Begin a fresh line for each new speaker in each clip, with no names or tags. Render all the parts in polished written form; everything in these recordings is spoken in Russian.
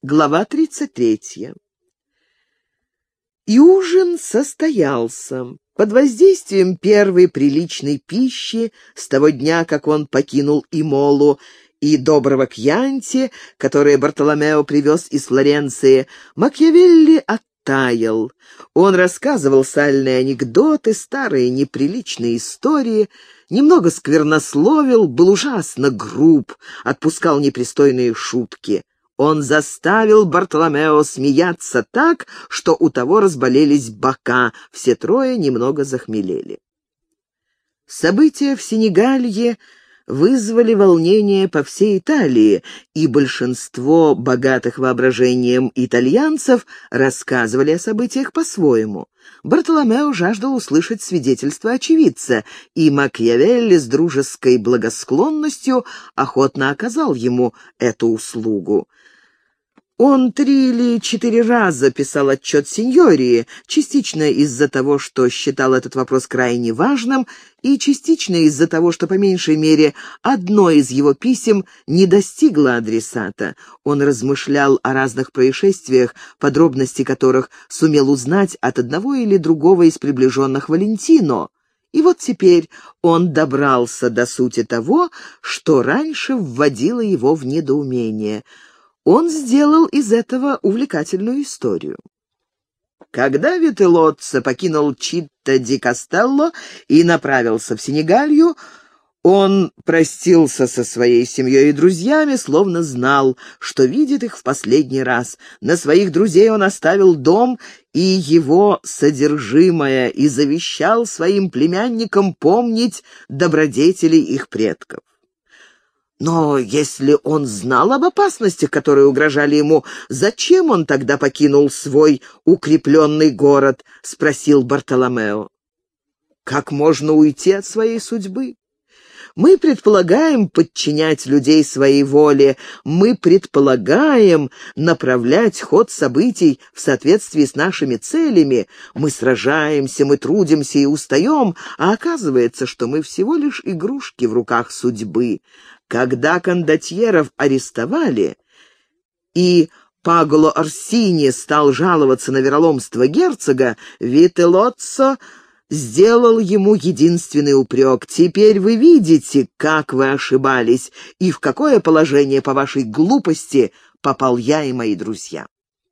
Глава 33. И ужин состоялся. Под воздействием первой приличной пищи с того дня, как он покинул Имолу, и доброго кьянти, которое Бартоломео привез из Флоренции, Макиавелли оттаял. Он рассказывал сальные анекдоты, старые неприличные истории, немного сквернословил, был ужасно груб, отпускал непристойные шутки. Он заставил Бартоломео смеяться так, что у того разболелись бока, все трое немного захмелели. События в Сенегалье вызвали волнение по всей Италии, и большинство богатых воображением итальянцев рассказывали о событиях по-своему. Бартоломео жаждал услышать свидетельство очевидца, и Макиавелли с дружеской благосклонностью охотно оказал ему эту услугу. Он 3 или 4 раза писал отчет сеньории, частично из-за того, что считал этот вопрос крайне важным, и частично из-за того, что, по меньшей мере, одно из его писем не достигло адресата. Он размышлял о разных происшествиях, подробности которых сумел узнать от одного или другого из приближенных Валентино. И вот теперь он добрался до сути того, что раньше вводило его в недоумение. Он сделал из этого увлекательную историю. Когда Вителлоццо покинул Читта-ди-Кастелло и направился в Сенегалью, он простился со своей семьей и друзьями, словно знал, что видит их в последний раз. На своих друзей он оставил дом и его содержимое и завещал своим племянникам помнить добродетели их предков. Но если он знал об опасностях, которые угрожали ему, зачем он тогда покинул свой укрепленный город? — спросил Бартоломео. Как можно уйти от своей судьбы? Мы предполагаем подчинять людей своей воле, мы предполагаем направлять ход событий в соответствии с нашими целями, мы сражаемся, мы трудимся и устаем, а оказывается, что мы всего лишь игрушки в руках судьбы. Когда кондотьеров арестовали, и Паголо Орсини стал жаловаться на вероломство герцога, Вителлоццо сделал ему единственный упрек: «Теперь вы видите, как вы ошибались, и в какое положение по вашей глупости попал я и мои друзья».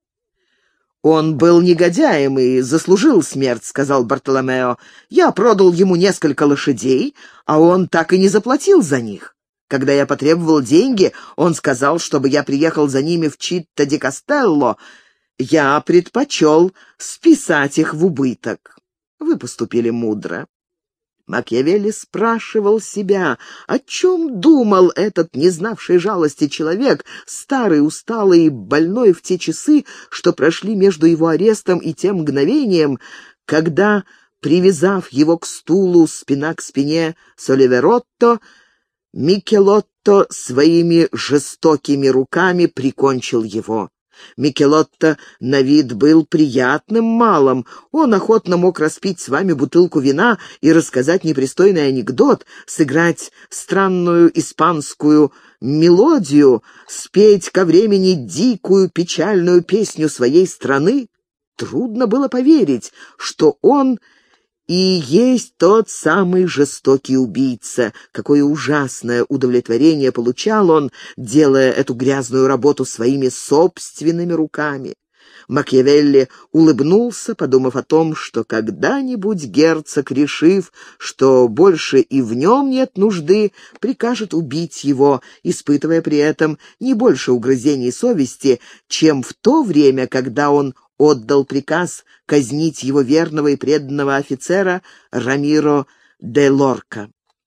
«Он был негодяем и заслужил смерть», — сказал Бартоломео. «Я продал ему несколько лошадей, а он так и не заплатил за них. Когда я потребовал деньги, он сказал, чтобы я приехал за ними в Читта-ди-Кастелло. Я предпочел списать их в убыток. Вы поступили мудро». Макиавелли спрашивал себя, о чем думал этот не знавший жалости человек, старый, усталый и больной в те часы, что прошли между его арестом и тем мгновением, когда, привязав его к стулу спина к спине с Оливеротто, Микелотто своими жестокими руками прикончил его. Микелотто на вид был приятным малым. Он охотно мог распить с вами бутылку вина и рассказать непристойный анекдот, сыграть странную испанскую мелодию, спеть ко времени дикую печальную песню своей страны. Трудно было поверить, что он и есть тот самый жестокий убийца. Какое ужасное удовлетворение получал он, делая эту грязную работу своими собственными руками. Макиавелли улыбнулся, подумав о том, что когда-нибудь герцог, решив, что больше и в нем нет нужды, прикажет убить его, испытывая при этом не больше угрызений совести, чем в то время, когда он отдал приказ казнить его верного и преданного офицера Рамиро де Лорка.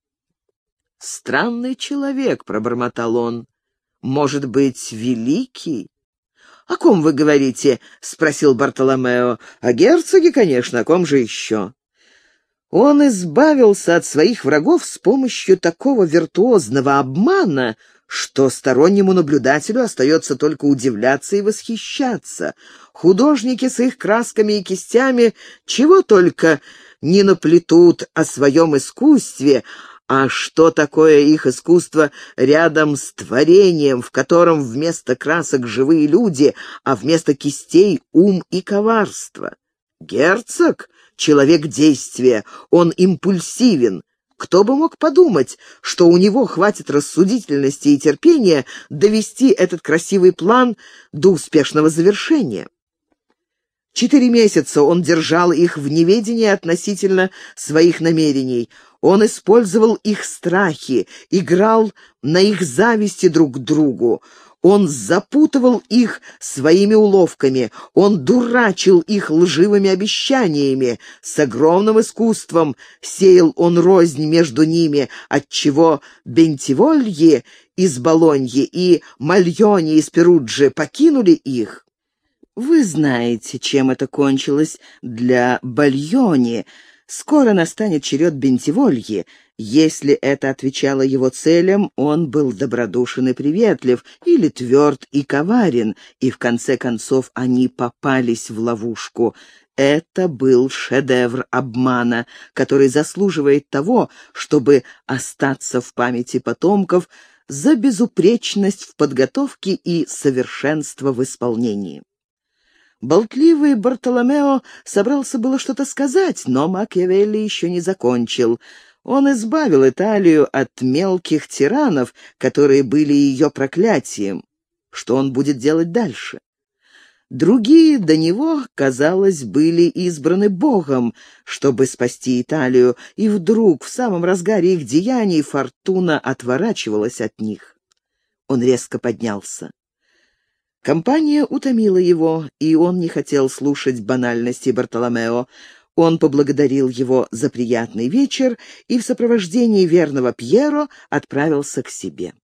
«Странный человек», — пробормотал он, — «может быть, великий?» «О ком вы говорите?» — спросил Бартоломео. «О герцоге, конечно, о ком же еще?» Он избавился от своих врагов с помощью такого виртуозного обмана, что стороннему наблюдателю остается только удивляться и восхищаться. Художники с их красками и кистями чего только не наплетут о своем искусстве, А что такое их искусство рядом с творением, в котором вместо красок живые люди, а вместо кистей ум и коварство? Герцог — человек действия, он импульсивен. Кто бы мог подумать, что у него хватит рассудительности и терпения довести этот красивый план до успешного завершения? 4 месяца он держал их в неведении относительно своих намерений. Он использовал их страхи, играл на их зависти друг к другу. Он запутывал их своими уловками, он дурачил их лживыми обещаниями. С огромным искусством сеял он рознь между ними, отчего Бентивольи из Болоньи и Мальони из Перуджи покинули их. Вы знаете, чем это кончилось для Бальони. Скоро настанет черед Бентивольи. Если это отвечало его целям, он был добродушен и приветлив, или тверд и коварен, и в конце концов они попались в ловушку. Это был шедевр обмана, который заслуживает того, чтобы остаться в памяти потомков за безупречность в подготовке и совершенство в исполнении. Болтливый Бартоломео собрался было что-то сказать, но Макиавелли еще не закончил. Он избавил Италию от мелких тиранов, которые были ее проклятием. Что он будет делать дальше? Другие до него, казалось, были избраны Богом, чтобы спасти Италию, и вдруг, в самом разгаре их деяний, фортуна отворачивалась от них. Он резко поднялся. Компания утомила его, и он не хотел слушать банальностей Бартоломео. Он поблагодарил его за приятный вечер и в сопровождении верного Пьеро отправился к себе.